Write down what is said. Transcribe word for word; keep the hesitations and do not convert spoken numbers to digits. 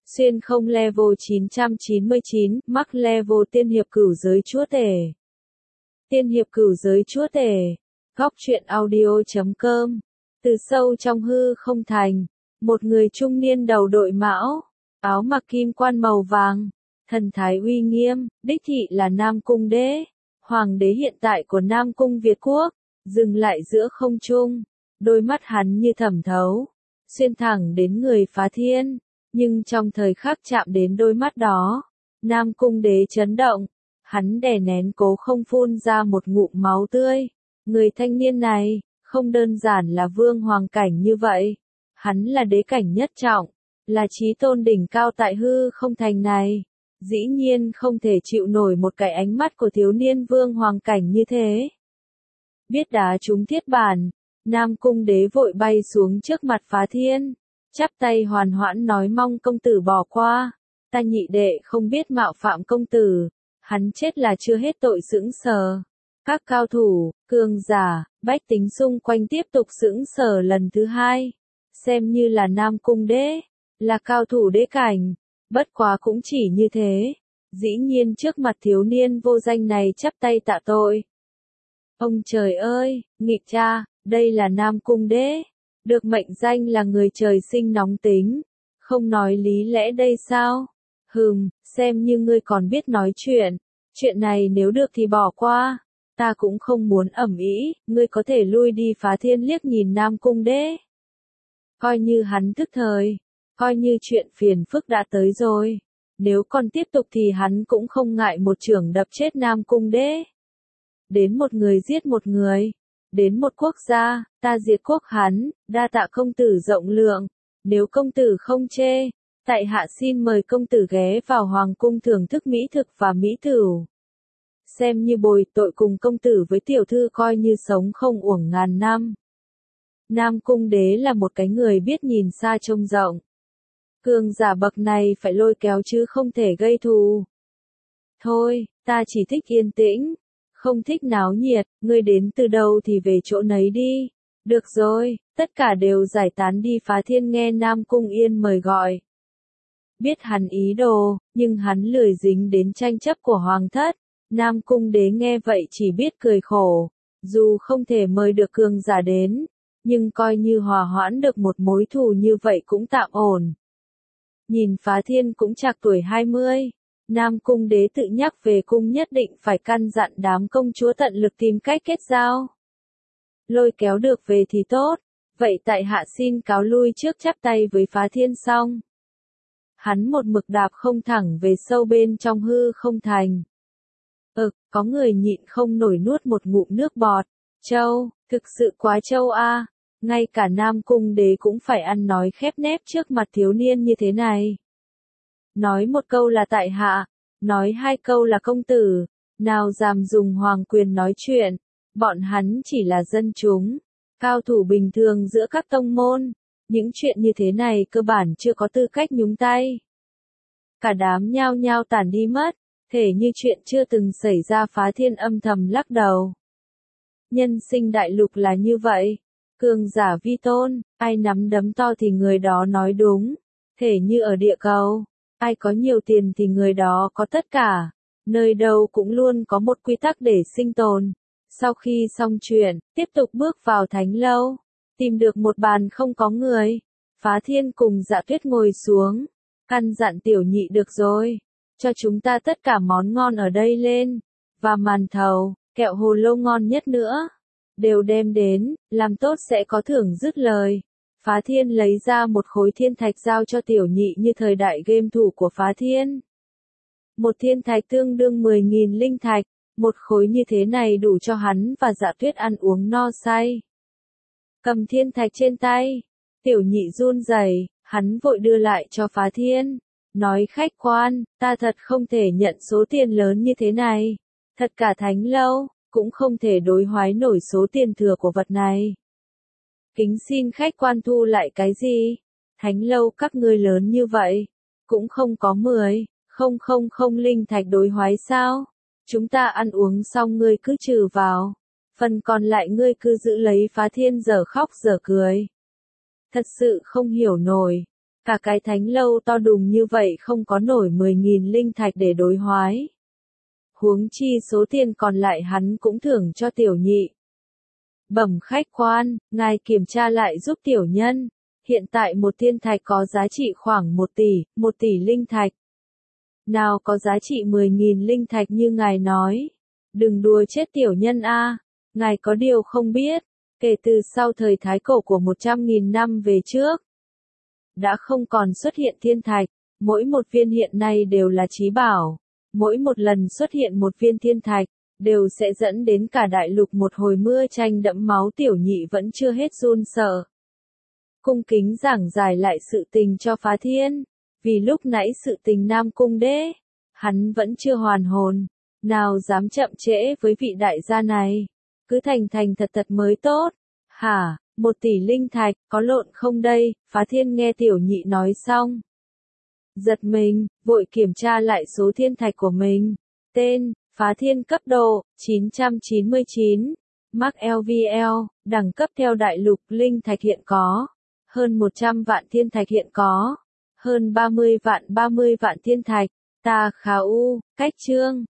Xuyên không level chín trăm chín mươi chín, mắc level tiên hiệp cửu giới chúa tể. Tiên hiệp cửu giới chúa tể. Góc truyện audio.com. Từ sâu trong hư không thành, một người trung niên đầu đội mão, áo mặc kim quan màu vàng, thần thái uy nghiêm, đích thị là Nam Cung Đế, hoàng đế hiện tại của Nam Cung Việt Quốc, dừng lại giữa không trung, đôi mắt hắn như thẩm thấu, xuyên thẳng đến người phá thiên, nhưng trong thời khắc chạm đến đôi mắt đó, Nam Cung Đế chấn động, hắn đè nén cố không phun ra một ngụm máu tươi, người thanh niên này, không đơn giản là vương hoàng cảnh như vậy, hắn là đế cảnh nhất trọng, là chí tôn đỉnh cao tại hư không thành này, dĩ nhiên không thể chịu nổi một cái ánh mắt của thiếu niên vương hoàng cảnh như thế. Biết đá trúng thiết bản, Nam Cung Đế vội bay xuống trước mặt phá thiên, chắp tay hoàn hoãn nói mong công tử bỏ qua, ta nhị đệ không biết mạo phạm công tử, hắn chết là chưa hết tội sững sờ. Các cao thủ, cường giả, bách tính xung quanh tiếp tục sững sờ lần thứ hai, xem như là Nam Cung Đế, là cao thủ đế cảnh, bất quá cũng chỉ như thế, dĩ nhiên trước mặt thiếu niên vô danh này chắp tay tạ tội. Ông trời ơi, nghịch cha, đây là Nam Cung Đế, được mệnh danh là người trời sinh nóng tính, không nói lý lẽ đây sao? Hừm, xem như ngươi còn biết nói chuyện, chuyện này nếu được thì bỏ qua, ta cũng không muốn ẩm ý, ngươi có thể lui đi. Phá thiên liếc nhìn Nam Cung Đế. Coi như hắn tức thời, coi như chuyện phiền phức đã tới rồi, nếu còn tiếp tục thì hắn cũng không ngại một chưởng đập chết Nam Cung Đế. Đến một người giết một người, đến một quốc gia, ta diệt quốc hắn, đa tạ công tử rộng lượng, nếu công tử không chê, tại hạ xin mời công tử ghé vào hoàng cung thưởng thức mỹ thực và mỹ tửu. Xem như bồi tội cùng công tử với tiểu thư coi như sống không uổng ngàn năm. Nam Cung Đế là một cái người biết nhìn xa trông rộng. Cường giả bậc này phải lôi kéo chứ không thể gây thù. Thôi, ta chỉ thích yên tĩnh, không thích náo nhiệt, ngươi đến từ đâu thì về chỗ nấy đi. Được rồi, tất cả đều giải tán đi. Phá thiên nghe Nam Cung Yên mời gọi. Biết hắn ý đồ, nhưng hắn lười dính đến tranh chấp của hoàng thất. Nam Cung Đế nghe vậy chỉ biết cười khổ, dù không thể mời được cường giả đến, nhưng coi như hòa hoãn được một mối thù như vậy cũng tạm ổn. Nhìn Phá Thiên cũng trạc tuổi hai mươi, Nam Cung Đế tự nhắc về cung nhất định phải căn dặn đám công chúa tận lực tìm cách kết giao. Lôi kéo được về thì tốt, vậy tại hạ xin cáo lui trước. Chắp tay với Phá Thiên xong, hắn một mực đạp không thẳng về sâu bên trong hư không thành. Ừ, có người nhịn không nổi nuốt một ngụm nước bọt. Châu, thực sự quá châu a, ngay cả Nam Cung Đế cũng phải ăn nói khép nép trước mặt thiếu niên như thế này. Nói một câu là tại hạ, nói hai câu là công tử, nào dám dùng hoàng quyền nói chuyện, bọn hắn chỉ là dân chúng, cao thủ bình thường giữa các tông môn, những chuyện như thế này cơ bản chưa có tư cách nhúng tay. Cả đám nhao nhao tản đi mất, thể như chuyện chưa từng xảy ra. Phá Thiên âm thầm lắc đầu. Nhân sinh đại lục là như vậy, cường giả vi tôn, ai nắm đấm to thì người đó nói đúng, thể như ở địa cầu, ai có nhiều tiền thì người đó có tất cả, nơi đâu cũng luôn có một quy tắc để sinh tồn. Sau khi xong chuyện, tiếp tục bước vào thánh lâu, tìm được một bàn không có người, Phá Thiên cùng Dạ Tuyết ngồi xuống, căn dặn tiểu nhị được rồi, cho chúng ta tất cả món ngon ở đây lên, và màn thầu, kẹo hồ lô ngon nhất nữa, đều đem đến, làm tốt sẽ có thưởng. Dứt lời, Phá Thiên lấy ra một khối thiên thạch giao cho tiểu nhị như thời đại game thủ của Phá Thiên. Một thiên thạch tương đương mười nghìn linh thạch, một khối như thế này đủ cho hắn và Dạ Tuyết ăn uống no say. Cầm thiên thạch trên tay, tiểu nhị run rẩy, hắn vội đưa lại cho Phá Thiên. Nói khách quan, ta thật không thể nhận số tiền lớn như thế này. Thật cả thánh lâu, cũng không thể đối hoái nổi số tiền thừa của vật này. Kính xin khách quan thu lại cái gì? Thánh lâu các ngươi lớn như vậy, cũng không có mười, không không không linh thạch đối hoái sao? Chúng ta ăn uống xong ngươi cứ trừ vào, phần còn lại ngươi cứ giữ lấy. Phá Thiên giờ khóc giờ cười. Thật sự không hiểu nổi. Cả cái thánh lâu to đùng như vậy không có nổi mười nghìn linh thạch để đối hoái. Huống chi số tiền còn lại hắn cũng thưởng cho tiểu nhị. Bẩm khách quan, ngài kiểm tra lại giúp tiểu nhân. Hiện tại một thiên thạch có giá trị khoảng một tỷ, một tỷ linh thạch. Nào có giá trị mười nghìn linh thạch như ngài nói. Đừng đùa chết tiểu nhân a, ngài có điều không biết, kể từ sau thời thái cổ của một trăm nghìn năm về trước, đã không còn xuất hiện thiên thạch, mỗi một viên hiện nay đều là chí bảo. Mỗi một lần xuất hiện một viên thiên thạch, đều sẽ dẫn đến cả đại lục một hồi mưa tranh đẫm máu. Tiểu nhị vẫn chưa hết run sợ. Cung kính giảng giải lại sự tình cho Phá Thiên, vì lúc nãy sự tình Nam Cung Đế, hắn vẫn chưa hoàn hồn, nào dám chậm trễ với vị đại gia này, cứ thành thành thật thật mới tốt. Hả, một tỷ linh thạch, có lộn không đây? Phá Thiên nghe tiểu nhị nói xong, giật mình, vội kiểm tra lại số thiên thạch của mình. Tên, Phá Thiên cấp độ, chín trăm chín mươi chín, Mark lờ vê lờ, đẳng cấp theo đại lục linh thạch hiện có, hơn một trăm vạn thiên thạch hiện có, hơn ba mươi vạn ba mươi vạn thiên thạch, ta khá u, cách chương.